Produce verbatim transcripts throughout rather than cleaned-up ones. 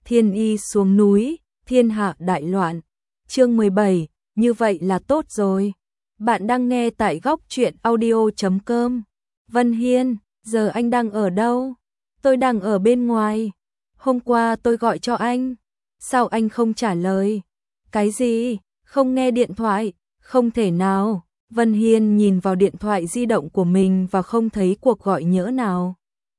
Thiên y xuống núi, thiên hạ đại loạn. Chương mười bảy, như vậy là tốt rồi. Bạn đang nghe tại góc truyện audio chấm com. Vân Hiên, giờ anh đang ở đâu? Tôi đang ở bên ngoài. Hôm qua tôi gọi cho anh. Sao anh không trả lời? Cái gì? Không nghe điện thoại? Không thể nào. Vân Hiên nhìn vào điện thoại di động của mình và không thấy cuộc gọi nhỡ nào.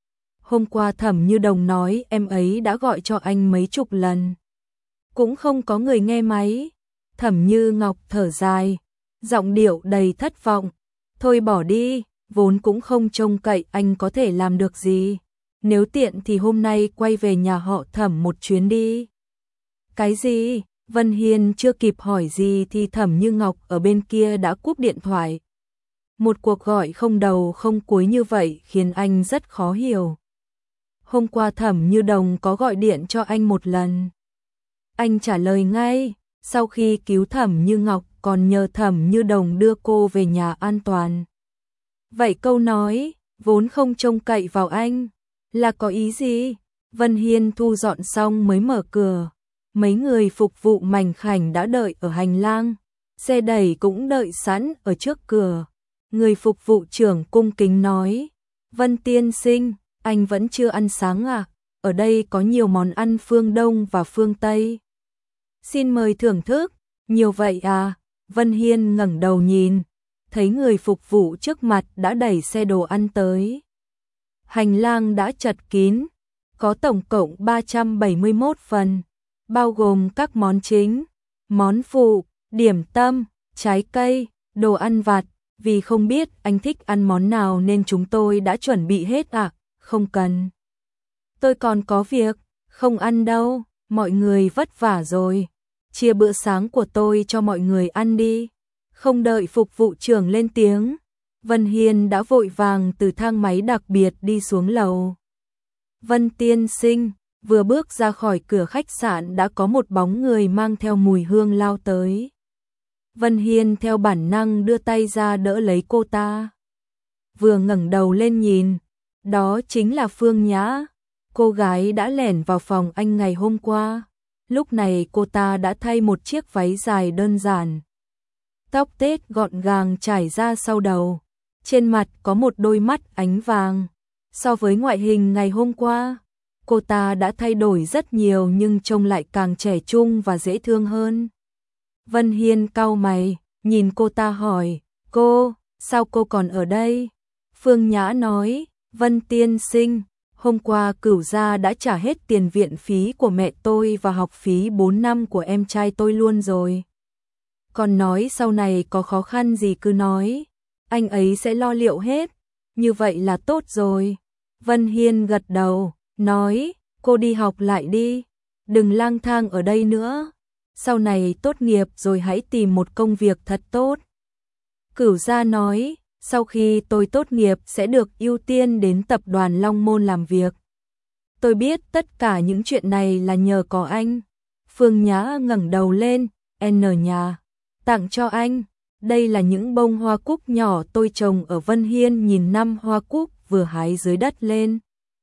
Hôm qua Thẩm Như Đồng nói em ấy đã gọi cho anh mấy chục lần. Cũng không có người nghe máy. Thẩm Như Ngọc thở dài, giọng điệu đầy thất vọng. Thôi bỏ đi, vốn cũng không trông cậy anh có thể làm được gì. Nếu tiện thì hôm nay quay về nhà họ Thẩm một chuyến đi. Cái gì? Vân Hiên chưa kịp hỏi gì thì Thẩm Như Ngọc ở bên kia đã cúp điện thoại. Một cuộc gọi không đầu không cuối như vậy khiến anh rất khó hiểu. Hôm qua Thẩm Như Đồng có gọi điện cho anh một lần. Anh trả lời ngay, sau khi cứu Thẩm Như Ngọc còn nhờ Thẩm Như Đồng đưa cô về nhà an toàn. Vậy câu nói, vốn không trông cậy vào anh, là có ý gì? Vân Hiên thu dọn xong mới mở cửa. Mấy người phục vụ mảnh khảnh đã đợi ở hành lang. Xe đẩy cũng đợi sẵn ở trước cửa. Người phục vụ trưởng cung kính nói, Vân tiên sinh, anh vẫn chưa ăn sáng à? Ở đây có nhiều món ăn phương Đông và phương Tây. Xin mời thưởng thức. Nhiều vậy à? Vân Hiên ngẩng đầu nhìn, thấy người phục vụ trước mặt đã đẩy xe đồ ăn tới. Hành lang đã chật kín, có tổng cộng ba trăm bảy mươi mốt phần, bao gồm các món chính, món phụ, điểm tâm, trái cây, đồ ăn vặt. Vì không biết anh thích ăn món nào nên chúng tôi đã chuẩn bị hết ạ. À? Không cần. Tôi còn có việc, không ăn đâu, mọi người vất vả rồi. Chia bữa sáng của tôi cho mọi người ăn đi. Không đợi phục vụ trưởng lên tiếng, Vân Hiên đã vội vàng từ thang máy đặc biệt đi xuống lầu. Vân tiên sinh, vừa bước ra khỏi cửa khách sạn đã có một bóng người mang theo mùi hương lao tới. Vân Hiên theo bản năng đưa tay ra đỡ lấy cô ta. Vừa ngẩng đầu lên nhìn, đó chính là Phương Nhã, cô gái đã lẻn vào phòng anh ngày hôm qua. Lúc này cô ta đã thay một chiếc váy dài đơn giản. Tóc tết gọn gàng trải ra sau đầu. Trên mặt có một đôi mắt ánh vàng. So với ngoại hình ngày hôm qua, cô ta đã thay đổi rất nhiều nhưng trông lại càng trẻ trung và dễ thương hơn. Vân Hiên cau mày, nhìn cô ta hỏi, cô, sao cô còn ở đây? Phương Nhã nói, Vân tiên sinh, hôm qua Cửu gia đã trả hết tiền viện phí của mẹ tôi và học phí bốn năm của em trai tôi luôn rồi. Còn nói sau này có khó khăn gì cứ nói, anh ấy sẽ lo liệu hết, như vậy là tốt rồi. Vân Hiên gật đầu, nói, cô đi học lại đi, đừng lang thang ở đây nữa. Sau này tốt nghiệp rồi hãy tìm một công việc thật tốt. Cửu gia nói, sau khi tôi tốt nghiệp sẽ được ưu tiên đến tập đoàn Long Môn làm việc. Tôi biết tất cả những chuyện này là nhờ có anh. Phương Nhã ngẩng đầu lên, N nhà, tặng cho anh. Đây là những bông hoa cúc nhỏ tôi trồng ở Vân Hiên nhìn năm hoa cúc vừa hái dưới đất lên.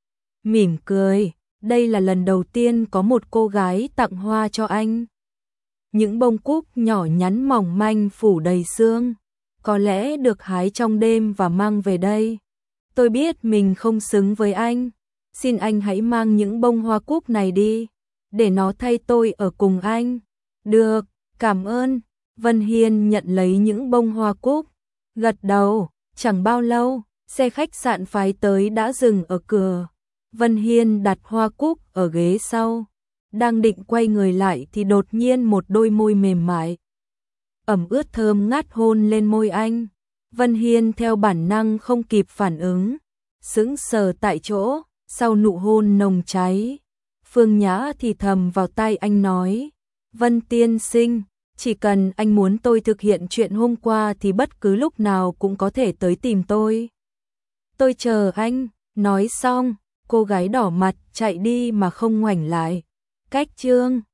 Mỉm cười, đây là lần đầu tiên có một cô gái tặng hoa cho anh. Những bông cúc nhỏ nhắn mỏng manh phủ đầy sương, có lẽ được hái trong đêm và mang về đây. Tôi biết mình không xứng với anh, xin anh hãy mang những bông hoa cúc này đi, để nó thay tôi ở cùng anh. Được, cảm ơn. Vân Hiên nhận lấy những bông hoa cúc, gật đầu. Chẳng bao lâu, xe khách sạn phái tới đã dừng ở cửa. Vân Hiên đặt hoa cúc ở ghế sau. Đang định quay người lại thì đột nhiên một đôi môi mềm mại, ẩm ướt thơm ngát hôn lên môi anh. Vân Hiên theo bản năng không kịp phản ứng, sững sờ tại chỗ, sau nụ hôn nồng cháy. Phương Nhã thì thầm vào tai anh nói, Vân tiên sinh, chỉ cần anh muốn tôi thực hiện chuyện hôm qua thì bất cứ lúc nào cũng có thể tới tìm tôi. Tôi chờ anh. Nói xong, cô gái đỏ mặt chạy đi mà không ngoảnh lại. Cách chương